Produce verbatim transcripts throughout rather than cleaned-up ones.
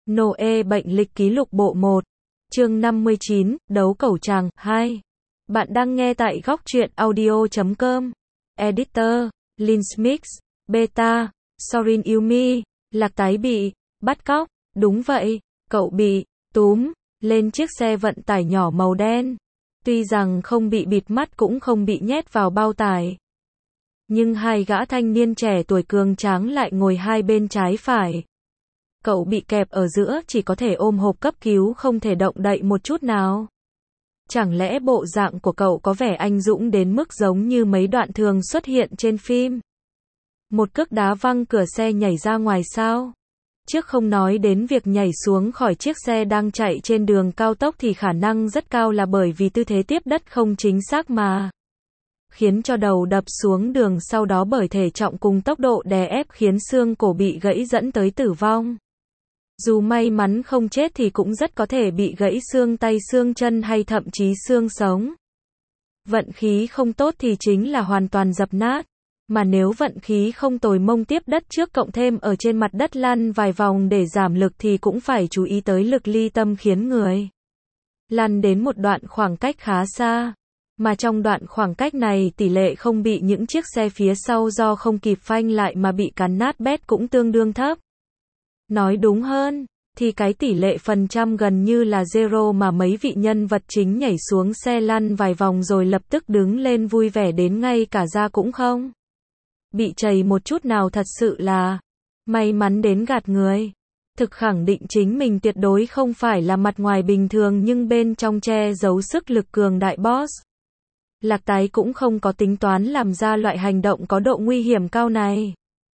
Noe bệnh lịch ký lục bộ một. Chương năm mươi chín, đấu cẩu tràng, hai. Bạn đang nghe tại góc truyện audio chấm com. Editor, Linsmix, Beta, Sorin Yumi. Lạc Tái bị bắt cóc. Đúng vậy, cậu bị túm lên chiếc xe vận tải nhỏ màu đen. Tuy rằng không bị bịt mắt cũng không bị nhét vào bao tải. Nhưng hai gã thanh niên trẻ tuổi cường tráng lại ngồi hai bên trái phải. Cậu bị kẹp ở giữa, chỉ có thể ôm hộp cấp cứu, không thể động đậy một chút nào. Chẳng lẽ bộ dạng của cậu có vẻ anh dũng đến mức giống như mấy đoạn thường xuất hiện trên phim? Một cước đá văng cửa xe nhảy ra ngoài sao? Trước không nói đến việc nhảy xuống khỏi chiếc xe đang chạy trên đường cao tốc thì khả năng rất cao là bởi vì tư thế tiếp đất không chính xác mà khiến cho đầu đập xuống đường, sau đó bởi thể trọng cùng tốc độ đè ép khiến xương cổ bị gãy dẫn tới tử vong. Dù may mắn không chết thì cũng rất có thể bị gãy xương tay xương chân hay thậm chí xương sống. Vận khí không tốt thì chính là hoàn toàn dập nát. Mà nếu vận khí không tồi, mông tiếp đất trước cộng thêm ở trên mặt đất lăn vài vòng để giảm lực thì cũng phải chú ý tới lực ly tâm khiến người lăn đến một đoạn khoảng cách khá xa. Mà trong đoạn khoảng cách này tỷ lệ không bị những chiếc xe phía sau do không kịp phanh lại mà bị cắn nát bét cũng tương đương thấp. Nói đúng hơn thì cái tỷ lệ phần trăm gần như là zero mà mấy vị nhân vật chính nhảy xuống xe lăn vài vòng rồi lập tức đứng lên vui vẻ đến ngay cả da cũng không bị chảy một chút nào, thật sự là may mắn đến gạt người. Thực khẳng định chính mình tuyệt đối không phải là mặt ngoài bình thường nhưng bên trong che giấu sức lực cường đại boss. Lạc Tái cũng không có tính toán làm ra loại hành động có độ nguy hiểm cao này.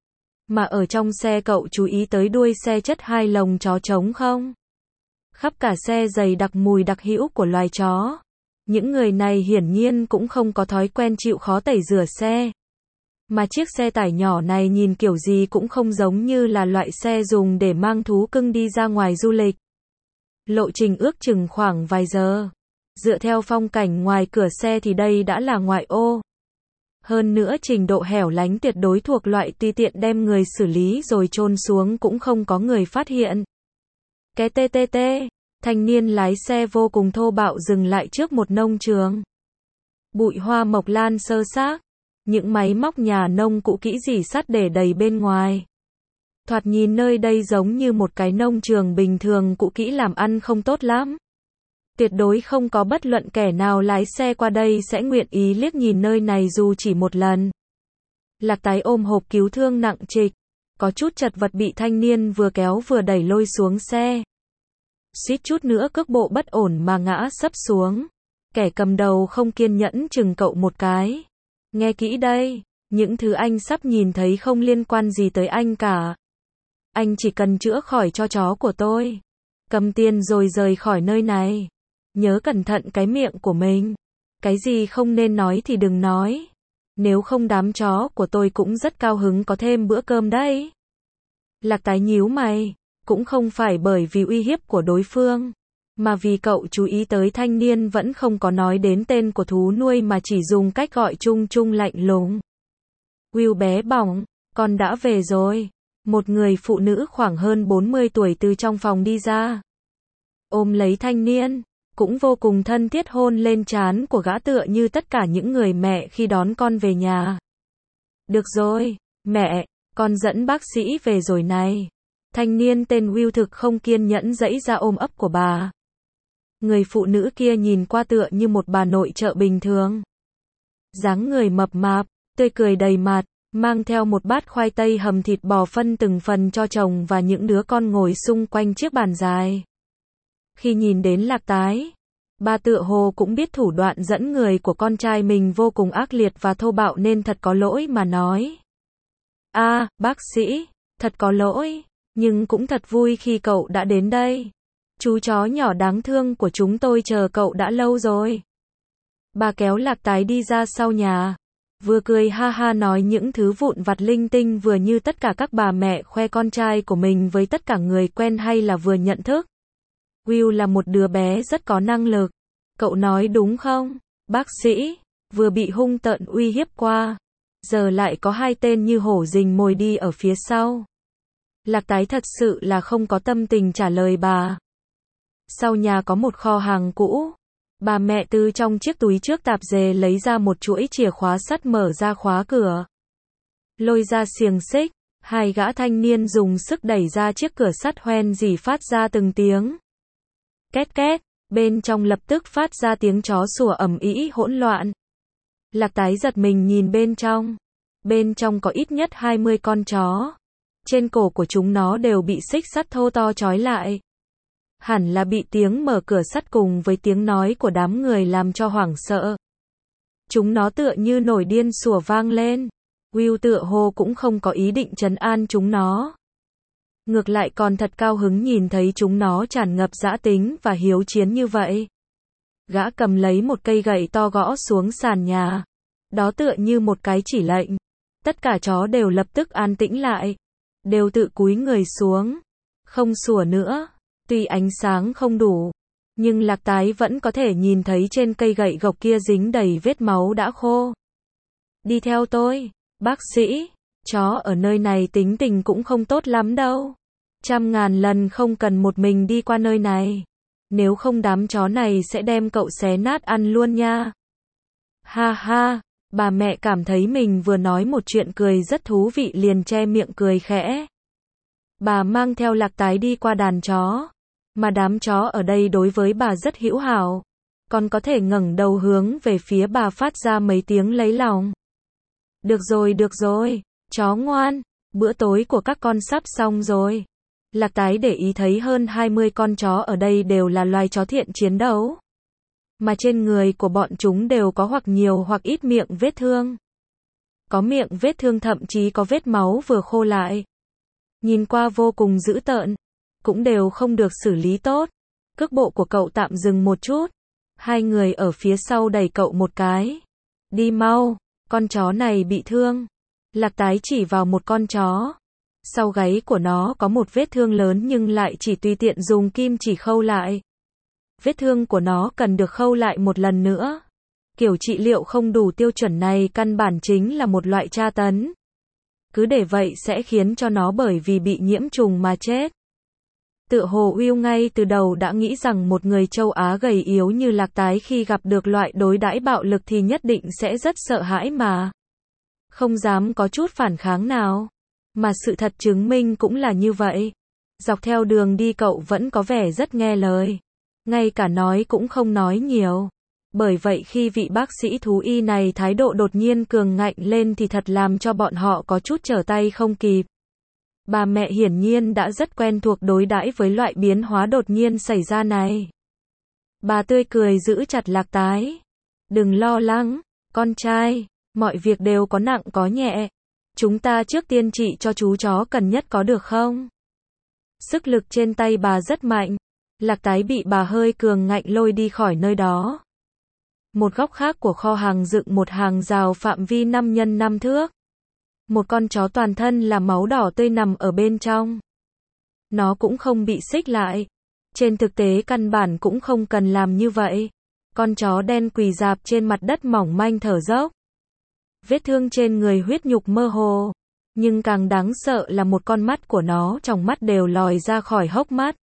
Mà ở trong xe cậu chú ý tới đuôi xe chất hai lồng chó trống không? Khắp cả xe dày đặc mùi đặc hữu của loài chó. Những người này hiển nhiên cũng không có thói quen chịu khó tẩy rửa xe. Mà chiếc xe tải nhỏ này nhìn kiểu gì cũng không giống như là loại xe dùng để mang thú cưng đi ra ngoài du lịch. Lộ trình ước chừng khoảng vài giờ. Dựa theo phong cảnh ngoài cửa xe thì đây đã là ngoại ô. Hơn nữa trình độ hẻo lánh tuyệt đối thuộc loại tùy tiện đem người xử lý rồi chôn xuống cũng không có người phát hiện. Cái tê tê tê, thanh niên lái xe vô cùng thô bạo dừng lại trước một nông trường. Bụi hoa mộc lan sơ xác, những máy móc nhà nông cũ kỹ rỉ sắt để đầy bên ngoài. Thoạt nhìn nơi đây giống như một cái nông trường bình thường cũ kỹ làm ăn không tốt lắm. Tuyệt đối không có bất luận kẻ nào lái xe qua đây sẽ nguyện ý liếc nhìn nơi này dù chỉ một lần. Lạc Tái ôm hộp cứu thương nặng trịch, có chút chật vật bị thanh niên vừa kéo vừa đẩy lôi xuống xe. Suýt chút nữa cước bộ bất ổn mà ngã sấp xuống. Kẻ cầm đầu không kiên nhẫn chừng cậu một cái. Nghe kỹ đây, những thứ anh sắp nhìn thấy không liên quan gì tới anh cả. Anh chỉ cần chữa khỏi cho chó của tôi. Cầm tiền rồi rời khỏi nơi này. Nhớ cẩn thận cái miệng của mình. Cái gì không nên nói thì đừng nói. Nếu không đám chó của tôi cũng rất cao hứng có thêm bữa cơm đấy. Lạc Tái nhíu mày. Cũng không phải bởi vì uy hiếp của đối phương. Mà vì cậu chú ý tới thanh niên vẫn không có nói đến tên của thú nuôi mà chỉ dùng cách gọi chung chung lạnh lùng. Will bé bỏng, con đã về rồi. Một người phụ nữ khoảng hơn bốn mươi tuổi từ trong phòng đi ra. Ôm lấy thanh niên. Cũng vô cùng thân thiết hôn lên trán của gã tựa như tất cả những người mẹ khi đón con về nhà. Được rồi, mẹ, con dẫn bác sĩ về rồi này. Thanh niên tên Will thực không kiên nhẫn dãy ra ôm ấp của bà. Người phụ nữ kia nhìn qua tựa như một bà nội trợ bình thường. Dáng người mập mạp, tươi cười đầy mặt, mang theo một bát khoai tây hầm thịt bò phân từng phần cho chồng và những đứa con ngồi xung quanh chiếc bàn dài. Khi nhìn đến Lạc Tái, bà tựa hồ cũng biết thủ đoạn dẫn người của con trai mình vô cùng ác liệt và thô bạo nên thật có lỗi mà nói. A, à, bác sĩ, thật có lỗi, nhưng cũng thật vui khi cậu đã đến đây. Chú chó nhỏ đáng thương của chúng tôi chờ cậu đã lâu rồi. Bà kéo Lạc Tái đi ra sau nhà, vừa cười ha ha nói những thứ vụn vặt linh tinh vừa như tất cả các bà mẹ khoe con trai của mình với tất cả người quen hay là vừa nhận thức. Will là một đứa bé rất có năng lực. Cậu nói đúng không, bác sĩ? Vừa bị hung tợn uy hiếp qua. Giờ lại có hai tên như hổ rình mồi đi ở phía sau. Lạc Tái thật sự là không có tâm tình trả lời bà. Sau nhà có một kho hàng cũ. Bà mẹ từ trong chiếc túi trước tạp dề lấy ra một chuỗi chìa khóa sắt mở ra khóa cửa. Lôi ra xiềng xích, hai gã thanh niên dùng sức đẩy ra chiếc cửa sắt hoen rỉ phát ra từng tiếng. Két két, bên trong lập tức phát ra tiếng chó sủa ầm ĩ hỗn loạn. Lạc Tái giật mình nhìn bên trong. Bên trong có ít nhất hai mươi con chó. Trên cổ của chúng nó đều bị xích sắt thô to trói lại. Hẳn là bị tiếng mở cửa sắt cùng với tiếng nói của đám người làm cho hoảng sợ. Chúng nó tựa như nổi điên sủa vang lên. Will tựa hồ cũng không có ý định trấn an chúng nó. Ngược lại còn thật cao hứng nhìn thấy chúng nó tràn ngập dã tính và hiếu chiến như vậy. Gã cầm lấy một cây gậy to gõ xuống sàn nhà. Đó tựa như một cái chỉ lệnh. Tất cả chó đều lập tức an tĩnh lại. Đều tự cúi người xuống. Không sủa nữa. Tuy ánh sáng không đủ. Nhưng Lạc Tái vẫn có thể nhìn thấy trên cây gậy gộc kia dính đầy vết máu đã khô. Đi theo tôi, bác sĩ. Chó ở nơi này tính tình cũng không tốt lắm đâu. Trăm ngàn lần không cần một mình đi qua nơi này. Nếu không đám chó này sẽ đem cậu xé nát ăn luôn nha. Ha ha, bà mẹ cảm thấy mình vừa nói một chuyện cười rất thú vị liền che miệng cười khẽ. Bà mang theo Lạc Tái đi qua đàn chó. Mà đám chó ở đây đối với bà rất hữu hảo. Còn có thể ngẩng đầu hướng về phía bà phát ra mấy tiếng lấy lòng. Được rồi được rồi, chó ngoan, bữa tối của các con sắp xong rồi. Lạc Tái để ý thấy hơn hai mươi con chó ở đây đều là loài chó thiện chiến đấu. Mà trên người của bọn chúng đều có hoặc nhiều hoặc ít miệng vết thương. Có miệng vết thương thậm chí có vết máu vừa khô lại. Nhìn qua vô cùng dữ tợn. Cũng đều không được xử lý tốt. Cước bộ của cậu tạm dừng một chút. Hai người ở phía sau đẩy cậu một cái. Đi mau, con chó này bị thương. Lạc Tái chỉ vào một con chó. Sau gáy của nó có một vết thương lớn nhưng lại chỉ tùy tiện dùng kim chỉ khâu lại. Vết thương của nó cần được khâu lại một lần nữa. Kiểu trị liệu không đủ tiêu chuẩn này căn bản chính là một loại tra tấn. Cứ để vậy sẽ khiến cho nó bởi vì bị nhiễm trùng mà chết. Tựa hồ Will ngay từ đầu đã nghĩ rằng một người châu Á gầy yếu như Lạc Tái khi gặp được loại đối đãi bạo lực thì nhất định sẽ rất sợ hãi mà. Không dám có chút phản kháng nào. Mà sự thật chứng minh cũng là như vậy. Dọc theo đường đi cậu vẫn có vẻ rất nghe lời. Ngay cả nói cũng không nói nhiều. Bởi vậy khi vị bác sĩ thú y này thái độ đột nhiên cường ngạnh lên thì thật làm cho bọn họ có chút trở tay không kịp. Bà mẹ hiển nhiên đã rất quen thuộc đối đãi với loại biến hóa đột nhiên xảy ra này. Bà tươi cười giữ chặt Lạc Tái. Đừng lo lắng, con trai, mọi việc đều có nặng có nhẹ. Chúng ta trước tiên trị cho chú chó cần nhất có được không? Sức lực trên tay bà rất mạnh. Lạc Tái bị bà hơi cường ngạnh lôi đi khỏi nơi đó. Một góc khác của kho hàng dựng một hàng rào phạm vi năm nhân năm thước. Một con chó toàn thân là máu đỏ tươi nằm ở bên trong. Nó cũng không bị xích lại. Trên thực tế căn bản cũng không cần làm như vậy. Con chó đen quỳ rạp trên mặt đất mỏng manh thở dốc. Vết thương trên người huyết nhục mơ hồ. Nhưng càng đáng sợ là một con mắt của nó trong mắt đều lòi ra khỏi hốc mắt.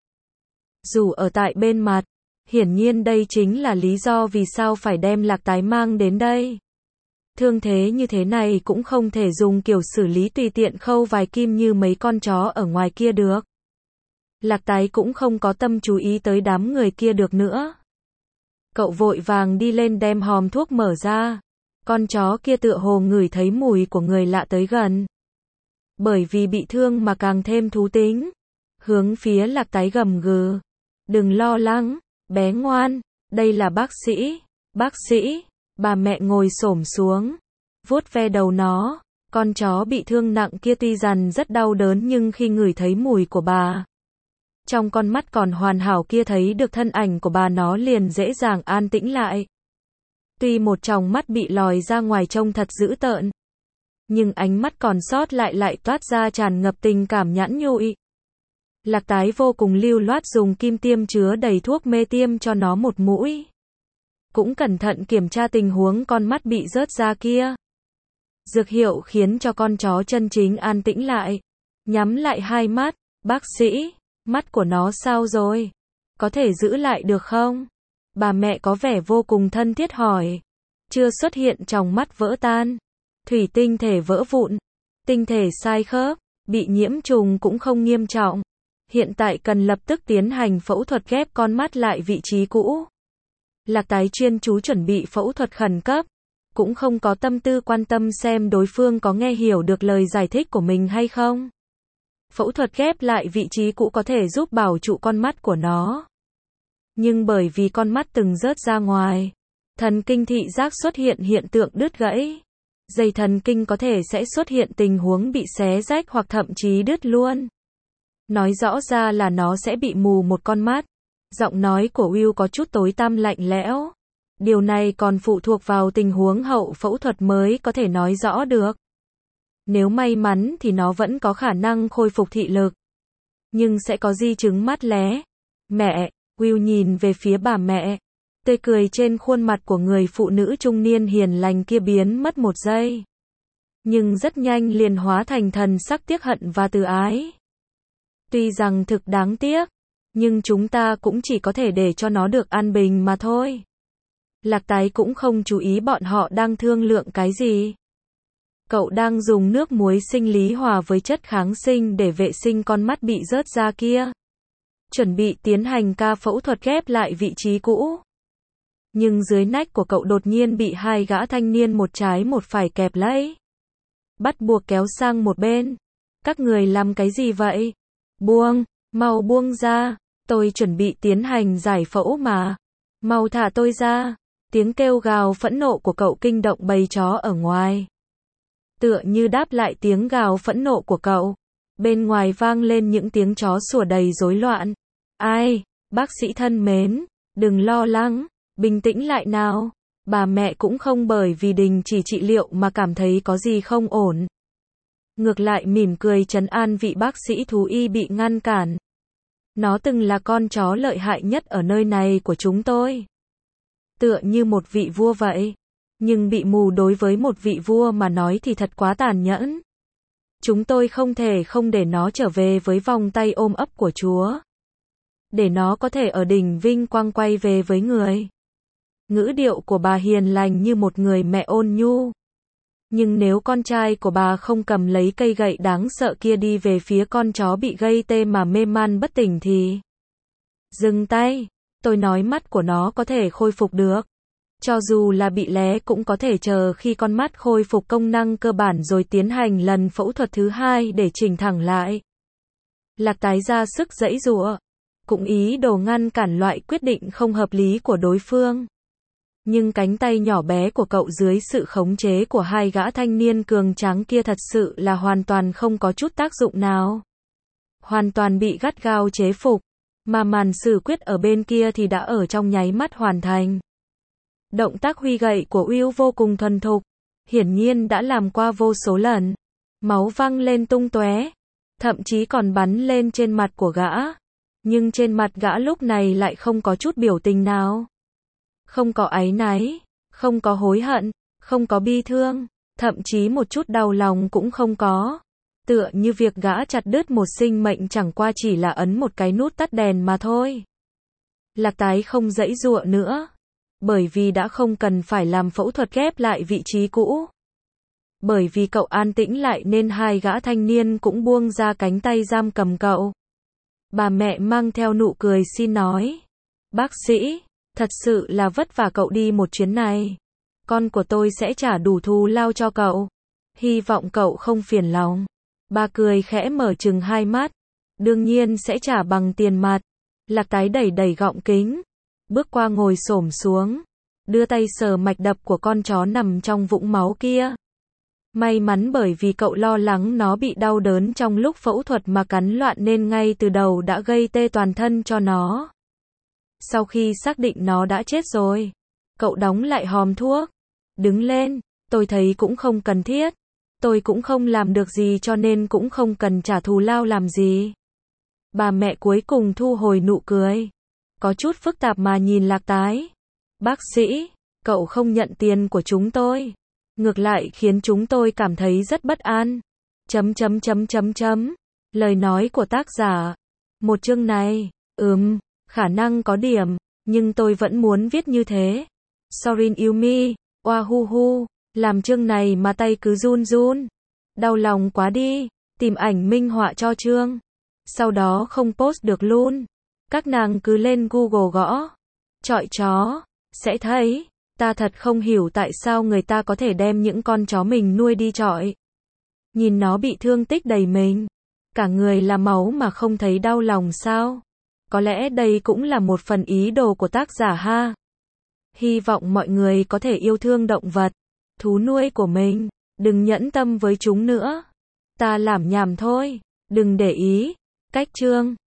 Dù ở tại bên mặt. Hiển nhiên đây chính là lý do vì sao phải đem Lạc Tái mang đến đây. Thương thế như thế này cũng không thể dùng kiểu xử lý tùy tiện khâu vài kim như mấy con chó ở ngoài kia được. Lạc Tái cũng không có tâm chú ý tới đám người kia được nữa. Cậu vội vàng đi lên đem hòm thuốc mở ra. Con chó kia tựa hồ ngửi thấy mùi của người lạ tới gần. Bởi vì bị thương mà càng thêm thú tính. Hướng phía Lạc Tái gầm gừ. Đừng lo lắng, bé ngoan, đây là bác sĩ, bác sĩ. Bà mẹ ngồi xổm xuống, vuốt ve đầu nó. Con chó bị thương nặng kia tuy rằng rất đau đớn nhưng khi ngửi thấy mùi của bà, trong con mắt còn hoàn hảo kia thấy được thân ảnh của bà nó liền dễ dàng an tĩnh lại. Tuy một tròng mắt bị lòi ra ngoài trông thật dữ tợn, nhưng ánh mắt còn sót lại lại toát ra tràn ngập tình cảm nhãn nhụi. Lạc Tái vô cùng lưu loát dùng kim tiêm chứa đầy thuốc mê tiêm cho nó một mũi. Cũng cẩn thận kiểm tra tình huống con mắt bị rớt ra kia. Dược hiệu khiến cho con chó chân chính an tĩnh lại. Nhắm lại hai mắt, bác sĩ, mắt của nó sao rồi? Có thể giữ lại được không? Bà mẹ có vẻ vô cùng thân thiết hỏi. Chưa xuất hiện tròng mắt vỡ tan, thủy tinh thể vỡ vụn, tinh thể sai khớp, bị nhiễm trùng cũng không nghiêm trọng. Hiện tại cần lập tức tiến hành phẫu thuật ghép con mắt lại vị trí cũ. Lạc Tái chuyên chú chuẩn bị phẫu thuật khẩn cấp, cũng không có tâm tư quan tâm xem đối phương có nghe hiểu được lời giải thích của mình hay không. Phẫu thuật ghép lại vị trí cũ có thể giúp bảo trụ con mắt của nó. Nhưng bởi vì con mắt từng rớt ra ngoài, thần kinh thị giác xuất hiện hiện tượng đứt gãy. Dây thần kinh có thể sẽ xuất hiện tình huống bị xé rách hoặc thậm chí đứt luôn. Nói rõ ra là nó sẽ bị mù một con mắt. Giọng nói của Will có chút tối tăm lạnh lẽo. Điều này còn phụ thuộc vào tình huống hậu phẫu thuật mới có thể nói rõ được. Nếu may mắn thì nó vẫn có khả năng khôi phục thị lực. Nhưng sẽ có di chứng mắt lé. Mẹ, Will nhìn về phía bà mẹ. Tươi cười trên khuôn mặt của người phụ nữ trung niên hiền lành kia biến mất một giây. Nhưng rất nhanh liền hóa thành thần sắc tiếc hận và từ ái. Tuy rằng thực đáng tiếc, nhưng chúng ta cũng chỉ có thể để cho nó được an bình mà thôi. Lạc Tái cũng không chú ý bọn họ đang thương lượng cái gì. Cậu đang dùng nước muối sinh lý hòa với chất kháng sinh để vệ sinh con mắt bị rớt ra kia. Chuẩn bị tiến hành ca phẫu thuật ghép lại vị trí cũ. Nhưng dưới nách của cậu đột nhiên bị hai gã thanh niên một trái một phải kẹp lấy. Bắt buộc kéo sang một bên. Các người làm cái gì vậy? Buông, mau buông ra. Tôi chuẩn bị tiến hành giải phẫu mà. Mau thả tôi ra. Tiếng kêu gào phẫn nộ của cậu kinh động bầy chó ở ngoài. Tựa như đáp lại tiếng gào phẫn nộ của cậu. Bên ngoài vang lên những tiếng chó sủa đầy rối loạn. Ai, bác sĩ thân mến, đừng lo lắng, bình tĩnh lại nào. Bà mẹ cũng không bởi vì đình chỉ trị liệu mà cảm thấy có gì không ổn. Ngược lại mỉm cười trấn an vị bác sĩ thú y bị ngăn cản. Nó từng là con chó lợi hại nhất ở nơi này của chúng tôi. Tựa như một vị vua vậy. Nhưng bị mù đối với một vị vua mà nói thì thật quá tàn nhẫn. Chúng tôi không thể không để nó trở về với vòng tay ôm ấp của Chúa. Để nó có thể ở đỉnh vinh quang quay về với người. Ngữ điệu của bà hiền lành như một người mẹ ôn nhu. Nhưng nếu con trai của bà không cầm lấy cây gậy đáng sợ kia đi về phía con chó bị gây tê mà mê man bất tỉnh thì... Dừng tay, tôi nói mắt của nó có thể khôi phục được. Cho dù là bị lé cũng có thể chờ khi con mắt khôi phục công năng cơ bản rồi tiến hành lần phẫu thuật thứ hai để chỉnh thẳng lại. Lạc Tái ra sức giãy giụa, cũng ý đồ ngăn cản loại quyết định không hợp lý của đối phương. Nhưng cánh tay nhỏ bé của cậu dưới sự khống chế của hai gã thanh niên cường tráng kia thật sự là hoàn toàn không có chút tác dụng nào. Hoàn toàn bị gắt gao chế phục, mà màn xử quyết ở bên kia thì đã ở trong nháy mắt hoàn thành. Động tác huy gậy của Will vô cùng thuần thục, hiển nhiên đã làm qua vô số lần. Máu văng lên tung tóe, thậm chí còn bắn lên trên mặt của gã. Nhưng trên mặt gã lúc này lại không có chút biểu tình nào. Không có áy náy, không có hối hận, không có bi thương, thậm chí một chút đau lòng cũng không có. Tựa như việc gã chặt đứt một sinh mệnh chẳng qua chỉ là ấn một cái nút tắt đèn mà thôi. Lạc Tái không giãy giụa nữa. Bởi vì đã không cần phải làm phẫu thuật ghép lại vị trí cũ. Bởi vì cậu an tĩnh lại nên hai gã thanh niên cũng buông ra cánh tay giam cầm cậu. Bà mẹ mang theo nụ cười xin nói. Bác sĩ, thật sự là vất vả cậu đi một chuyến này. Con của tôi sẽ trả đủ thù lao cho cậu. Hy vọng cậu không phiền lòng. Bà cười khẽ mở trừng hai mắt. Đương nhiên sẽ trả bằng tiền mặt. Lạc Tái đẩy đẩy gọng kính. Bước qua ngồi xổm xuống, đưa tay sờ mạch đập của con chó nằm trong vũng máu kia. May mắn bởi vì cậu lo lắng nó bị đau đớn trong lúc phẫu thuật mà cắn loạn nên ngay từ đầu đã gây tê toàn thân cho nó. Sau khi xác định nó đã chết rồi, cậu đóng lại hòm thuốc. Đứng lên, tôi thấy cũng không cần thiết. Tôi cũng không làm được gì cho nên cũng không cần trả thù lao làm gì. Bà mẹ cuối cùng thu hồi nụ cười. Có chút phức tạp mà nhìn Lạc Tái. Bác sĩ, cậu không nhận tiền của chúng tôi. Ngược lại khiến chúng tôi cảm thấy rất bất an. Chấm chấm chấm chấm chấm. Lời nói của tác giả. Một chương này, ừm, khả năng có điểm, nhưng tôi vẫn muốn viết như thế. Sorin Yumi, Wahuhu, làm chương này mà tay cứ run run. Đau lòng quá đi, tìm ảnh minh họa cho chương. Sau đó không post được luôn. Các nàng cứ lên Google gõ. Chọi chó, sẽ thấy. Ta thật không hiểu tại sao người ta có thể đem những con chó mình nuôi đi chọi. Nhìn nó bị thương tích đầy mình. Cả người là máu mà không thấy đau lòng sao? Có lẽ đây cũng là một phần ý đồ của tác giả ha. Hy vọng mọi người có thể yêu thương động vật, thú nuôi của mình. Đừng nhẫn tâm với chúng nữa. Ta làm nhảm thôi. Đừng để ý. Cách chương.